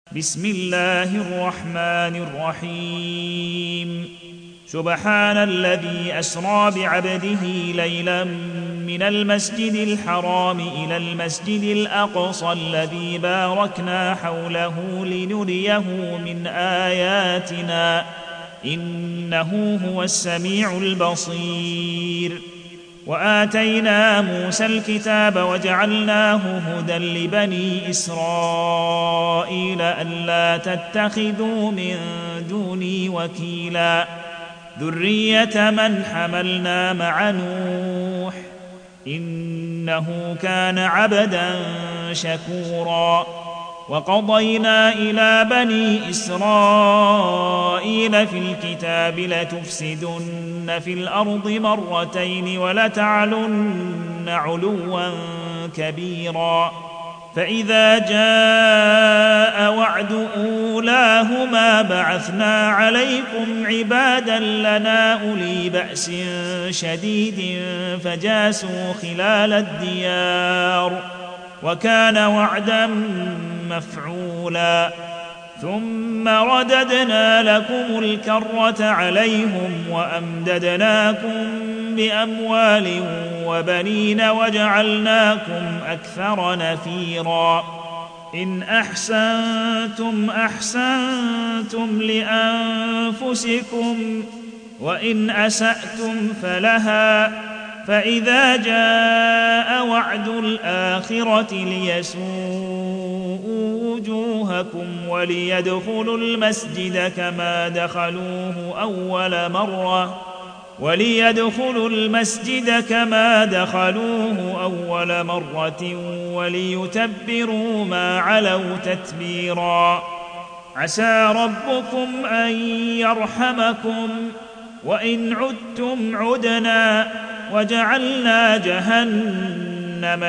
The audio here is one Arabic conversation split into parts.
بسم الله الرحمن الرحيم. سبحان الذي أسرى بعبده ليلا من المسجد الحرام إلى المسجد الأقصى الذي باركنا حوله لنريه من آياتنا إنه هو السميع البصير. وآتينا موسى الكتاب وجعلناه هدى لبني إسرائيل ألا تتخذوا من دوني وكيلا ذرية من حملنا مع نوح إنه كان عبدا شكورا. وقضينا إلى بني إسرائيل في الكتاب لتفسدن في الأرض مرتين ولتعلن علوا كبيرا. فإذا جاء وعد أولاهما بعثنا عليكم عبادا لنا أولي بأس شديد فجاسوا خلال الديار وكان وعدا مفعولا. ثم رددنا لكم الكرة عليهم وأمددناكم بأموال وبنين وجعلناكم أكثر نفيرا. إن أحسنتم أحسنتم لأنفسكم وإن أسأتم فلها. فإذا جاء وعد الآخرة ليسوءوا وجوهكم وليدخلوا المسجد كما دخلوه أول مرة وليتبروا ما علوا تتبيرا. عسى ربكم أن يرحمكم وإن عدتم عدنا وجعلنا جهنم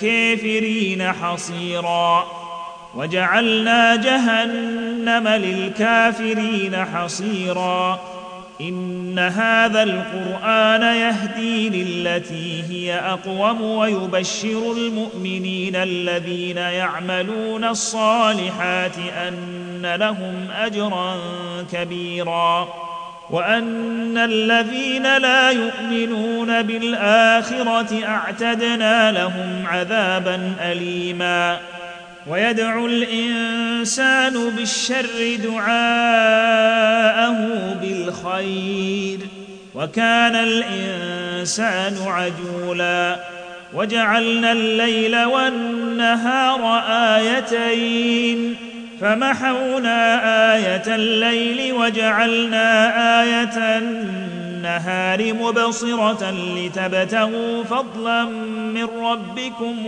للكافرين حصيرا. إن هذا القرآن يهدي للتي هي أقوم ويبشر المؤمنين الذين يعملون الصالحات أن لهم أجرا كبيرا وأن الذين لا يؤمنون بالآخرة أعتدنا لهم عذابا أليما. ويدعو الإنسان بالشر دعاءه بالخير وكان الإنسان عجولا. وجعلنا الليل والنهار آيتين فمحونا آية الليل وجعلنا آية النهار مبصرة لتبتغوا فضلا من ربكم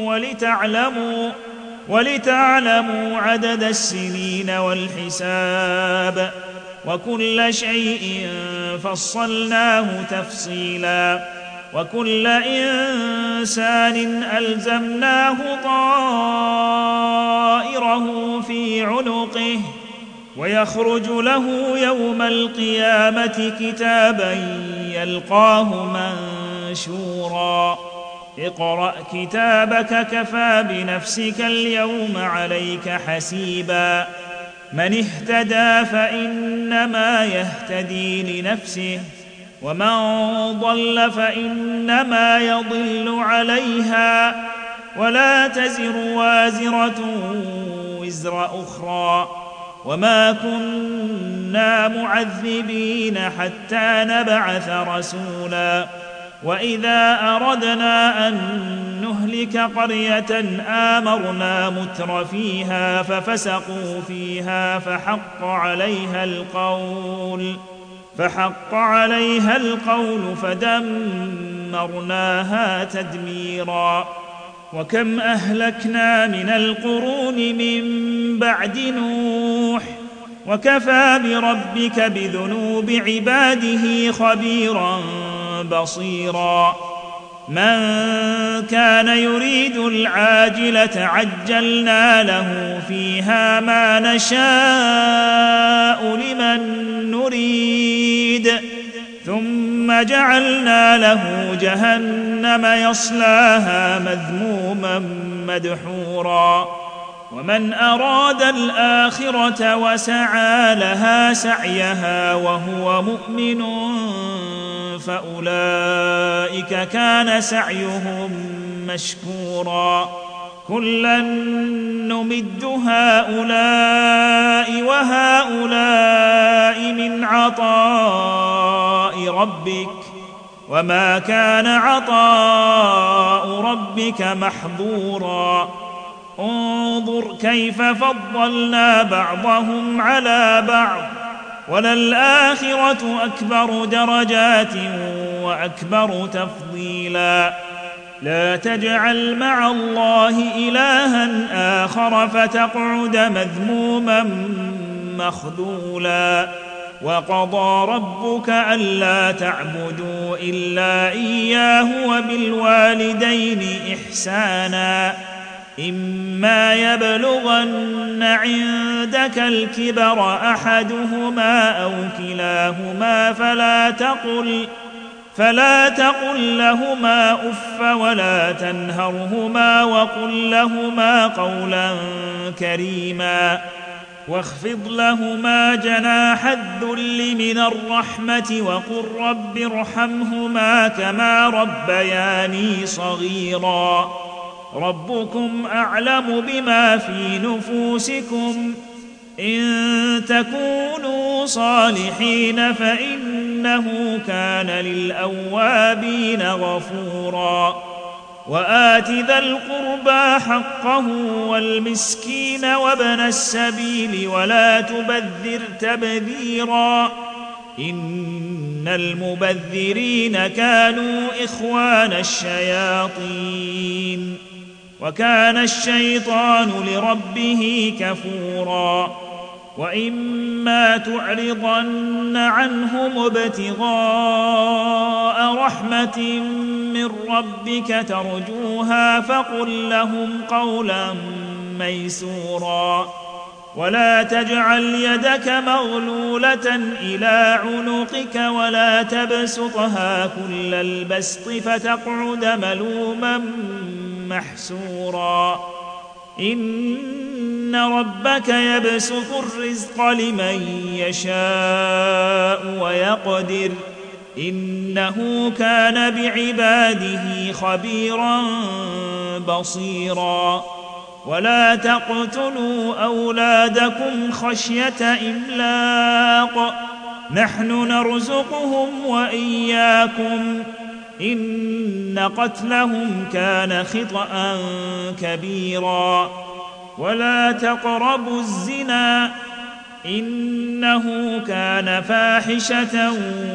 ولتعلموا عدد السنين والحساب وكل شيء فصلناه تفصيلا. وكل إنسان ألزمناه طائره في عنقه ويخرج له يوم القيامة كتابا يلقاه منشورا. اقرأ كتابك كفى بنفسك اليوم عليك حسيبا. من اهتدى فإنما يهتدي لنفسه ومن ضل فإنما يضل عليها ولا تزر وازرة وزر أخرى وما كنا معذبين حتى نبعث رسولا. وإذا أردنا أن نهلك قرية آمرنا متر فيها ففسقوا فيها فحق عليها القول فدمرناها تدميرا. وكم أهلكنا من القرون من بعد نوح وكفى بربك بذنوب عباده خبيرا بصيرا. من كان يريد العاجلة عجلنا له فيها ما نشاء لمن نريد ثم جعلنا له جهنم يصلاها مذموما مدحورا. ومن أراد الآخرة وسعى لها سعيها وهو مؤمن فأولئك كان سعيهم مشكورا كلا نمد هؤلاء وهؤلاء من عطاء ربك وما كان عطاء ربك محظورا انظر كيف فضلنا بعضهم على بعض وللآخرة أكبر درجات وأكبر تفضيلا لا تجعل مع الله إلها آخر فتقعد مذموما مخذولا وقضى ربك ألا تعبدوا إلا إياه وبالوالدين إحسانا إما يبلغن عندك الكبر أحدهما أو كلاهما فلا تقل لهما أف ولا تنهرهما وقل لهما قولا كريما واخفض لهما جناح الذل من الرحمة وقل رب ارحمهما كما ربياني صغيرا ربكم أعلم بما في نفوسكم إن تكونوا صالحين فإنه كان للأوابين غفورا وآت ذا القربى حقه والمسكين وابن السبيل ولا تبذر تبذيرا إن المبذرين كانوا إخوان الشياطين وكان الشيطان لربه كفورا وإما تعرضن عنهم ابتغاء رحمة من ربك ترجوها فقل لهم قولا ميسورا ولا تجعل يدك مغلولة إلى عنقك ولا تبسطها كل البسط فتقعد ملوما محسورا إن ربك يبسط الرزق لمن يشاء ويقدر إنه كان بعباده خبيرا بصيرا ولا تقتلوا أولادكم خشية إملاق نحن نرزقهم وإياكم إن قتلهم كان خطأ كبيرا ولا تقربوا الزنا إنه كان فاحشة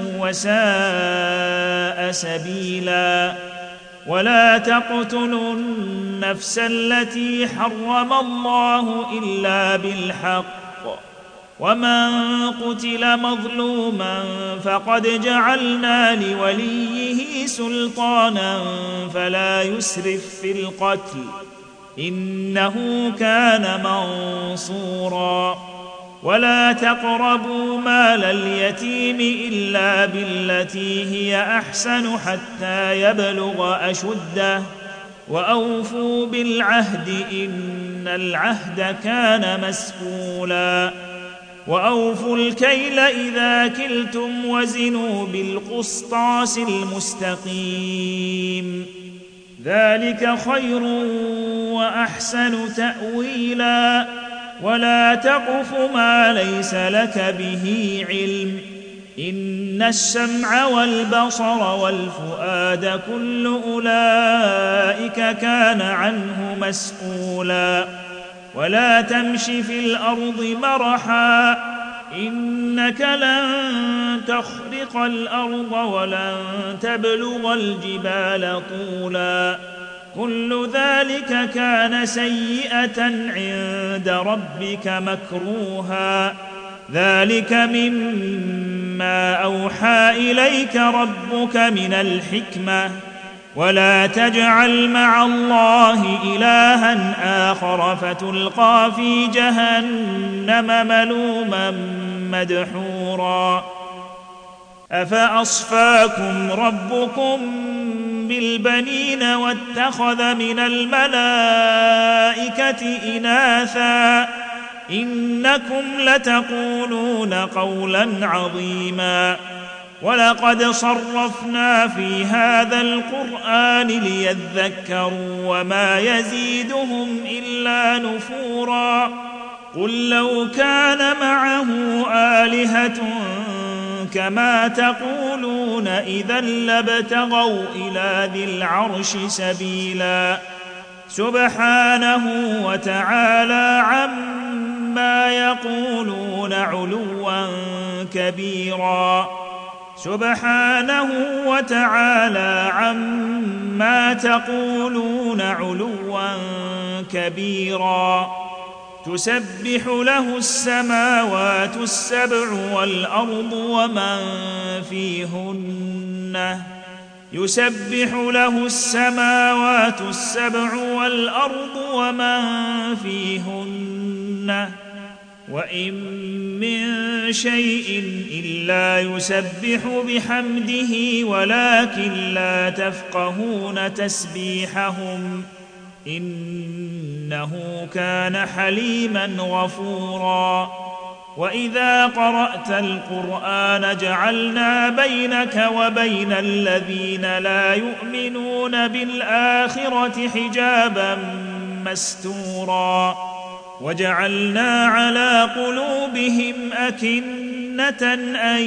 وساء سبيلا ولا تقتلوا النفس التي حرم الله إلا بالحق ومن قتل مظلوما فقد جعلنا لوليه سلطانا فلا يسرف في القتل إنه كان منصورا ولا تقربوا مال اليتيم إلا بالتي هي أحسن حتى يبلغ أشده وأوفوا بالعهد إن العهد كان مسؤولا وأوفوا الكيل إذا كلتم وزنوا بالقسطاس المستقيم ذلك خير وأحسن تأويلا ولا تقف ما ليس لك به علم إن السمع والبصر والفؤاد كل أولئك كان عنه مسؤولا ولا تمش في الأرض مرحا إنك لن تخرق الأرض ولن تبلغ الجبال طولا كل ذلك كان سيئة عند ربك مكروها ذلك مما أوحى إليك ربك من الحكمة ولا تجعل مع الله إلها آخر فتلقى في جهنم ملوما مدحورا أفأصفاكم ربكم بالبنين واتخذ من الملائكة إناثا إنكم لتقولون قولا عظيما ولقد صرفنا في هذا القرآن ليذكروا وما يزيدهم إلا نفورا قل لو كان معه آلهة كما تقولون إذا لابتغوا إلى ذي العرش سبيلا سبحانه وتعالى عما يقولون علوا كبيرا سبحانه وتعالى عما تقولون علوا كبيرا تسبح له السماوات السبع والأرض ومن فيهن يسبح له السماوات السبع والأرض ومن فيهن وإن من شيء إلا يسبح بحمده ولكن لا تفقهون تسبيحهم إنه كان حليما غفورا وإذا قرأت القرآن جعلنا بينك وبين الذين لا يؤمنون بالآخرة حجابا مستورا وجعلنا على قلوبهم أكنة أن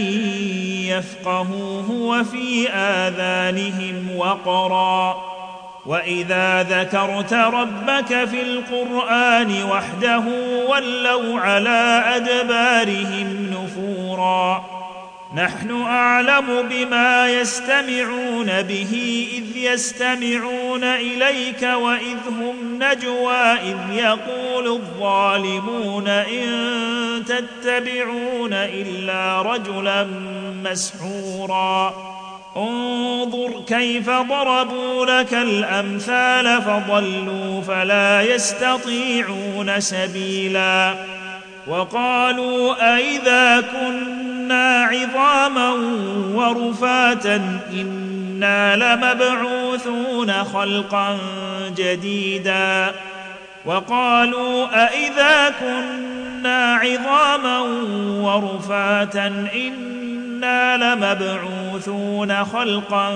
يفقهوه وفي آذانهم وقرا وإذا ذكرت ربك في القرآن وحده ولوا على أدبارهم نفورا نحن أعلم بما يستمعون به إذ يستمعون إليك وإذ هم نجوى إذ يقول الظالمون إن تتبعون إلا رجلا مسحورا انظر كيف ضربوا لك الأمثال فضلوا فلا يستطيعون سبيلا وقالوا أئذا كنا عظاما ورفاتا إنا لمبعوثون خلقا جديدا وقالوا أئذا كنا عظاما ورفاتا إنا لمبعوثون خلقا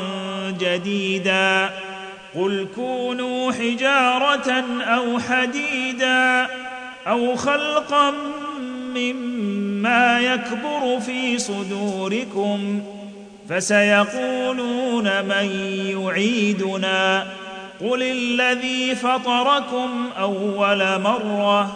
جديدا قل كونوا حجارة أو حديدا أو خلقا مما يكبر في صدوركم فسيقولون من يعيدنا قل الذي فطركم أول مرة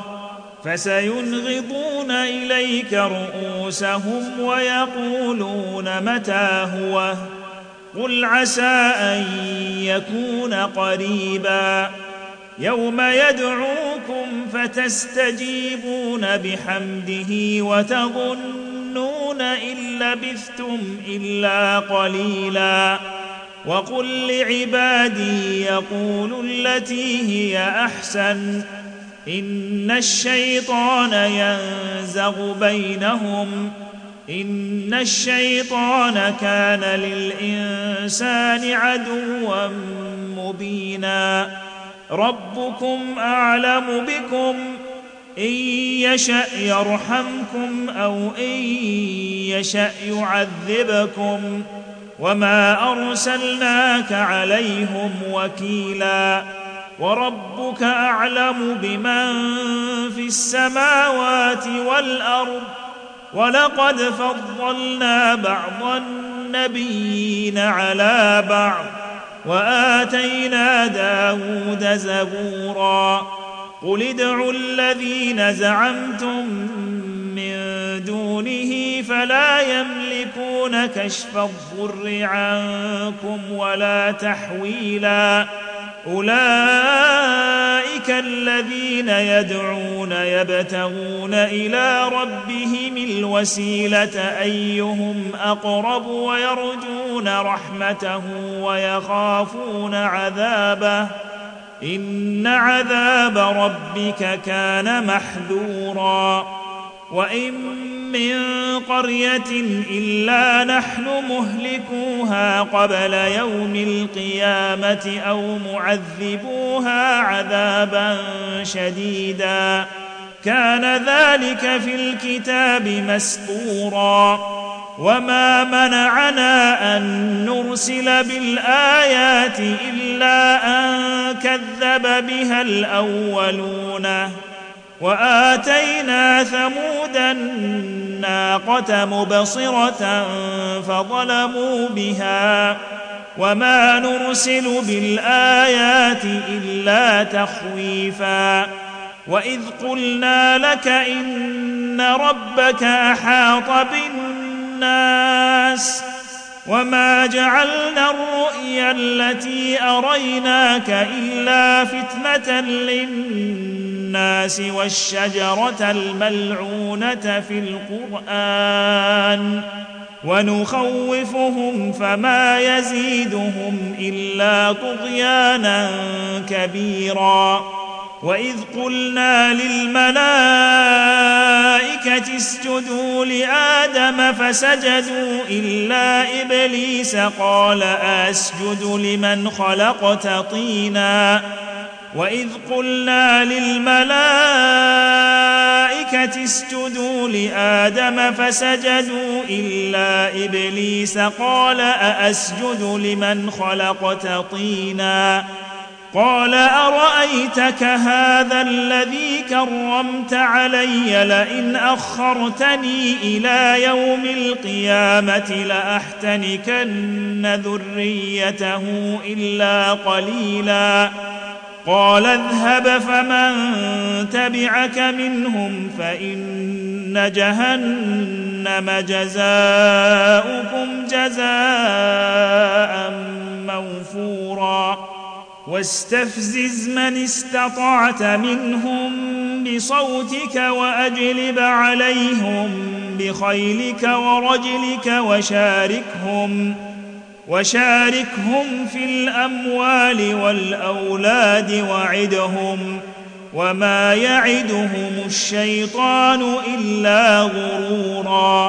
فسينغضون إليك رؤوسهم ويقولون متى هو قل عسى أن يكون قريبا يوم يدعوكم فتستجيبون بحمده وتظنون إن لبثتم إلا قليلا وقل لعبادي يقولوا التي هي أحسن إن الشيطان ينزغ بينهم إن الشيطان كان للإنسان عدوا مبينا ربكم أعلم بكم إن يشأ يرحمكم أو إن يشأ يعذبكم وما أرسلناك عليهم وكيلا وربك أعلم بمن في السماوات والأرض ولقد فضلنا بعض النبيين على بعض وآتينا داود زبورا قل ادعوا الذين زعمتم من دونه فلا يملكون كشف الضر عنكم ولا تحويلا أولئك الذين يدعون يبتغون إلى ربهم الوسيلة أيهم أقرب ويرجون رحمته ويخافون عذابه إن عذاب ربك كان محذورا وإن من قرية إلا نحن مهلكوها قبل يوم القيامة أو معذبوها عذابا شديدا كان ذلك في الكتاب مسطورا وما منعنا أن نرسل بالآيات إلا أن كذب بها الأولون وآتينا ثمود الناقة مبصرة فظلموا بها وما نرسل بالآيات إلا تخويفا وإذ قلنا لك إن ربك أحاط بالناس وما جعلنا الرؤيا التي أريناك إلا فتنة للناس والشجرة الملعونة في القرآن ونخوفهم فما يزيدهم إلا طغيانا كبيرا وإذ قلنا للملائكة اسجدوا لآدم فسجدوا إلا إبليس قال أسجد لمن خلقت طينا وإذ قلنا للملائكة اسجدوا لآدم فسجدوا إلا إبليس قال أسجد لمن خلقت طينا قال أرأيتك هذا الذي كرمت علي لئن أخرتني إلى يوم القيامة لأحتنكن ذريته إلا قليلا قال اذهب فمن تبعك منهم فإن جهنم جزاؤكم جزاء موفورا واستفزز من استطعت منهم بصوتك وأجلب عليهم بخيلك ورجلك وشاركهم في الأموال والأولاد وعدهم وما يعدهم الشيطان إلا غرورا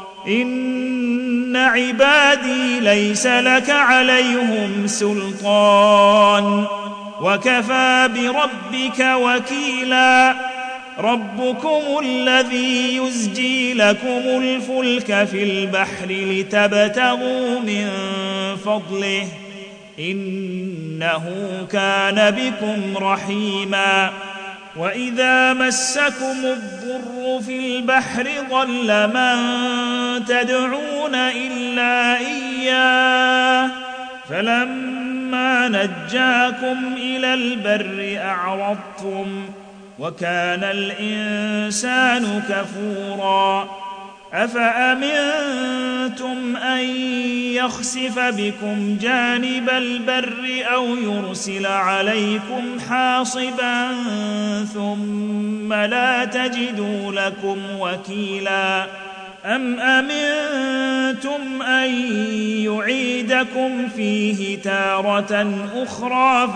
إن عبادي ليس لك عليهم سلطان وكفى بربك وكيلا ربكم الذي يزجي لكم الفلك في البحر لتبتغوا من فضله إنه كان بكم رحيما وإذا مسكم الضر في البحر ضل من تدعون إلا إياه فلما نجاكم إلى البر أعرضتم وكان الإنسان كفورا أفأمنتم أن يخسف بكم جانب البر أو يرسل عليكم حاصبا ثم لا تجدوا لكم وكيلا أم أمنتم أن يعيدكم فيه تارة أخرى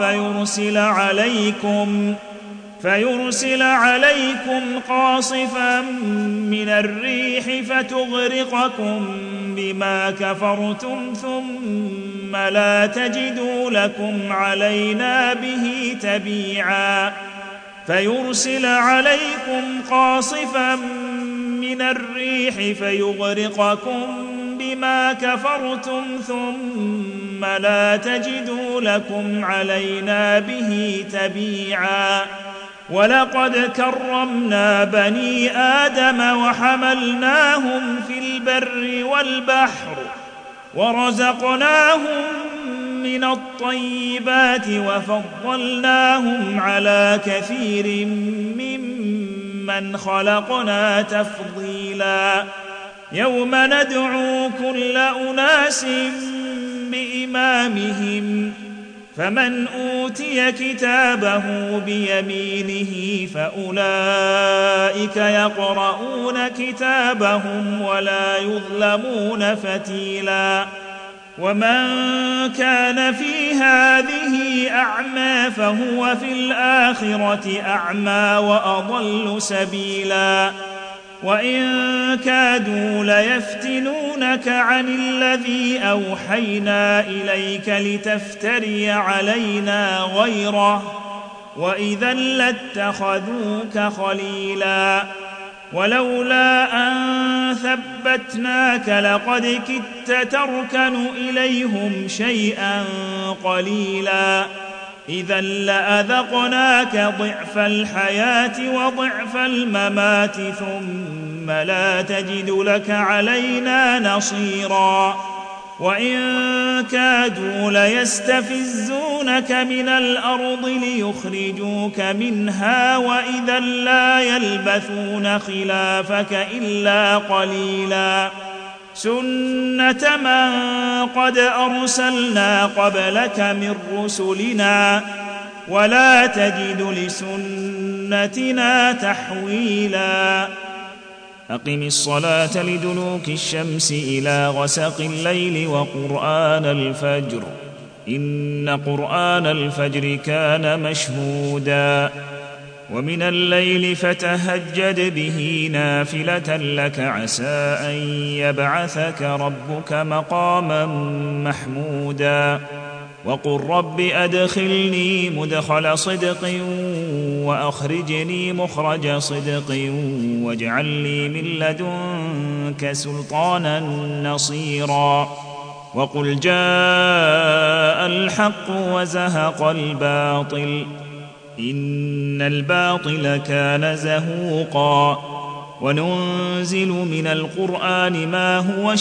فيرسل عليكم قاصفا من الريح فتغرقكم بما كفرتم ثم لا تجدوا لكم علينا به تبيعا فيرسل عليكم قاصفا من الريح فيغرقكم بما كفرتم ثم لا تجدوا لكم علينا به تبيعا ولقد كرمنا بني آدم وحملناهم في البر والبحر ورزقناهم من الطيبات وفضلناهم على كثير ممن خلقنا تفضيلا يوم ندعو كل أناس بإمامهم فمن أوتي كتابه بيمينه فأولئك يقرؤون كتابهم ولا يظلمون فتيلا ومن كان في هذه أعمى فهو في الآخرة أعمى وأضل سبيلا وإن كادوا ليفتنونك عن الذي أوحينا إليك لتفتري علينا غيره وإذا لاتخذوك خليلا ولولا أن ثبتناك لقد كدت تركن إليهم شيئا قليلا إذا لأذقناك ضعف الحياة وضعف الممات ثم لا تجد لك علينا نصيرا وإن كادوا ليستفزونك من الأرض ليخرجوك منها وإذا لا يلبثون خلافك إلا قليلا سنة من قد أرسلنا قبلك من رسلنا ولا تجد لسنتنا تحويلا أقم الصلاة لدلوك الشمس إلى غسق الليل وقرآن الفجر إن قرآن الفجر كان مشهودا ومن الليل فتهجد به نافلة لك عسى أن يبعثك ربك مقاما محمودا وقل رب أدخلني مدخل صدق وأخرجني مخرج صدق واجعل لي من لدنك سلطانا نصيرا وقل جاء الحق وزهق الباطل إن الباطل كان زهوقا وننزل من القرآن ما هو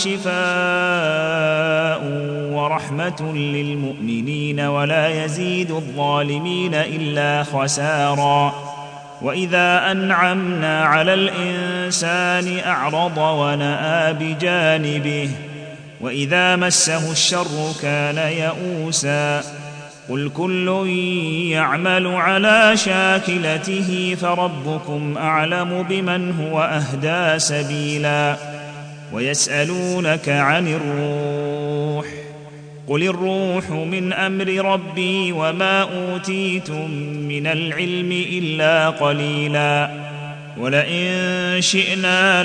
شفاء ورحمة للمؤمنين ولا يزيد الظالمين إلا خسارا وإذا أنعمنا على الإنسان أعرض ونأى بجانبه وإذا مسه الشر كان يئوسا قل كل يعمل على شاكلته فربكم أعلم بمن هو أهدى سبيلا ويسألونك عن الروح قل الروح من أمر ربي وما أوتيتم من العلم إلا قليلا ولئن شئنا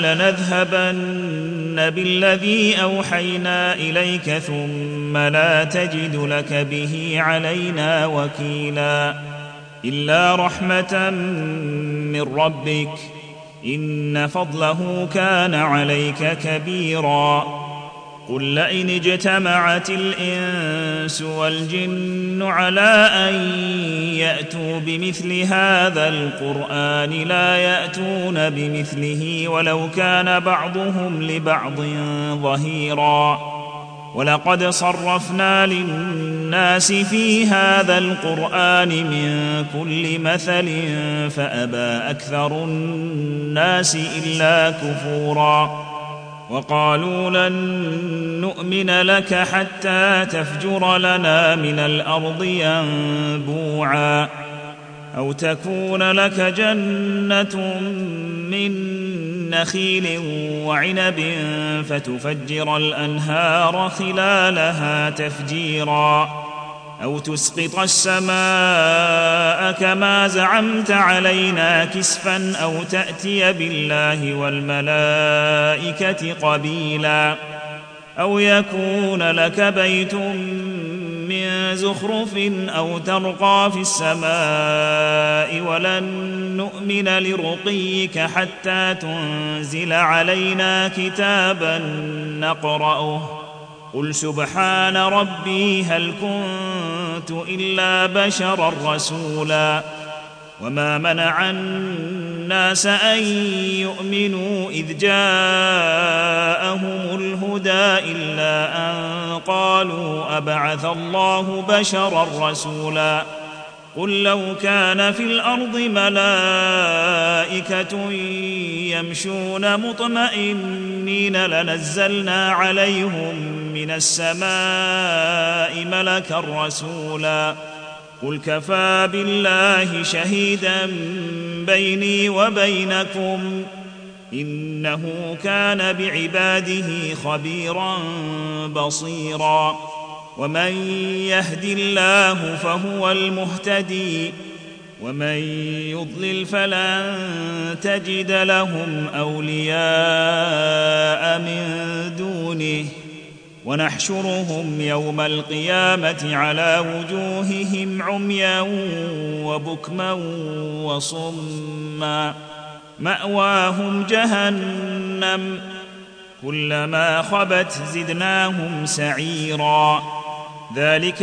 لنذهبن بالذي أوحينا إليك ثم لا تجد لك به علينا وكيلا إلا رحمة من ربك إن فضله كان عليك كبيرا قل لئن اجتمعت الإنس والجن على أن يأتوا بمثل هذا القرآن لا يأتون بمثله ولو كان بعضهم لبعض ظهيرا ولقد صرفنا للناس في هذا القرآن من كل مثل فأبى أكثر الناس إلا كفورا وقالوا لن نؤمن لك حتى تفجر لنا من الأرض ينبوعا أو تكون لك جنة من نخيل وعنب فتفجر الأنهار خلالها تفجيرا أو تسقط السماء كما زعمت علينا كسفا أو تأتي بالله والملائكة قبيلا أو يكون لك بيت من زخرف أو ترقى في السماء ولن نؤمن لرقيك حتى تنزل علينا كتابا نقرأه قل سبحان ربي هل كنت إلا بشرا رسولا وما منع الناس أن يؤمنوا إذ جاءهم الهدى إلا أن قالوا أبعث الله بشرا رسولا قل لو كان في الأرض ملائكة يمشون مطمئنين لنزلنا عليهم من السماء ملكا رسولا قل كفى بالله شهيدا بيني وبينكم إنه كان بعباده خبيرا بصيرا ومن يهد الله فهو المهتدي ومن يضلل فلن تجد لهم أولياء من دونه ونحشرهم يوم القيامة على وجوههم عميا وبكما وصما مأواهم جهنم كلما خبت زدناهم سعيرا ذلك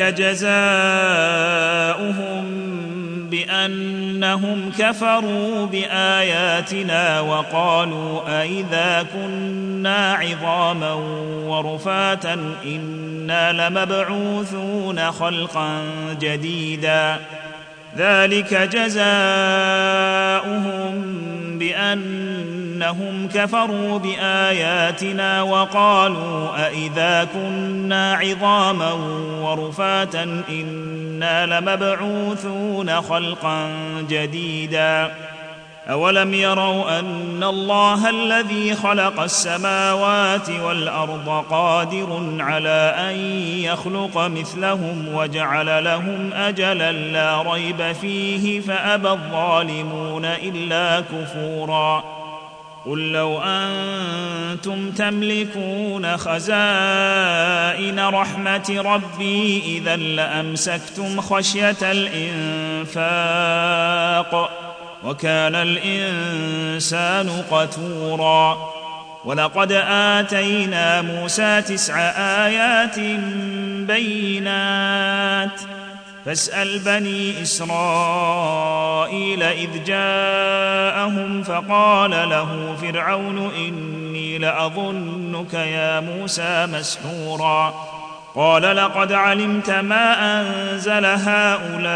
جزاؤهم بأنهم كفروا بآياتنا وقالوا أئذا كنا عظاما ورفاتا إنا لمبعوثون خلقا جديدا ذلك جزاؤهم بأنهم كفروا بآياتنا وقالوا أئذا كنا عظاما ورفاتا إنا لمبعوثون خلقا جديدا أولم يروا أن الله الذي خلق السماوات والأرض قادر على أن يخلق مثلهم وجعل لهم أجلا لا ريب فيه فأبى الظالمون إلا كفورا قل لو أنتم تملكون خزائن رحمة ربي إذا لأمسكتم خشية الإنفاق وكان الإنسان قتورا ولقد آتينا موسى 9 آيات بينات فاسأل بني إسرائيل إذ جاءهم فقال له فرعون إني لأظنك يا موسى مسحورا قال لقد علمت ما أنزل هؤلاء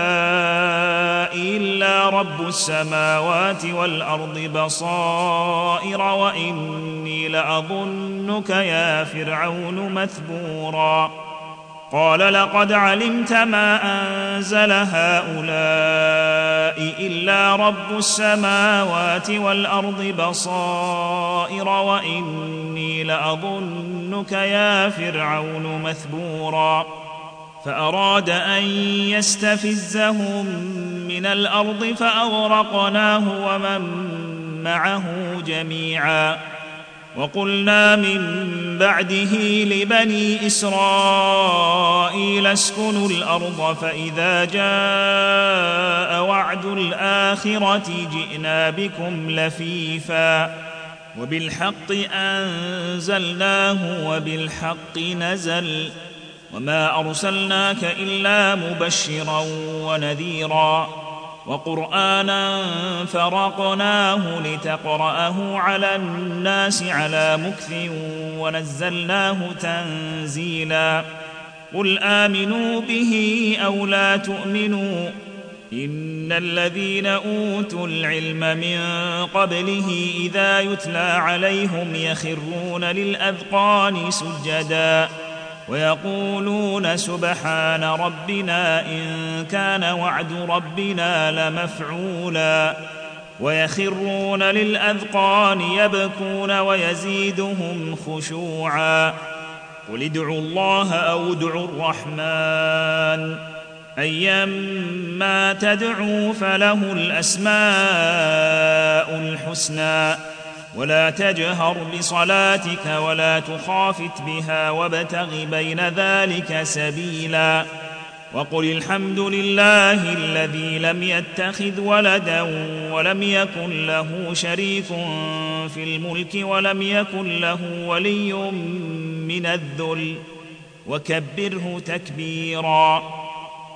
إلا رب السماوات والأرض بصائر وإني لأظنك يا فرعون مثبورا قال لقد علمت ما أنزل هؤلاء إلا رب السماوات والأرض بصائر وإني لأظنك يا فرعون مثبورا فأراد أن يستفزهم من الأرض فأغرقناه ومن معه جميعا وقلنا من بعده لبني إسرائيل اسكنوا الأرض فإذا جاء وعد الآخرة جئنا بكم لفيفا وبالحق أنزلناه وبالحق نزل وما أرسلناك إلا مبشرا ونذيرا وقرآنا فرقناه لتقرأه على الناس على مكث ونزلناه تنزيلا قل آمنوا به أو لا تؤمنوا إن الذين أوتوا العلم من قبله إذا يتلى عليهم يخرون للأذقان سجدا ويقولون سبحان ربنا إن كان وعد ربنا لمفعولا ويخرون للأذقان يبكون ويزيدهم خشوعا قل ادعوا الله أو ادعوا الرحمن أيما تدعوا فله الأسماء الحسنى ولا تجهر بصلاتك ولا تخافت بها وابتغ بين ذلك سبيلا وقل الحمد لله الذي لم يتخذ ولدا ولم يكن له شريك في الملك ولم يكن له ولي من الذل وكبره تكبيرا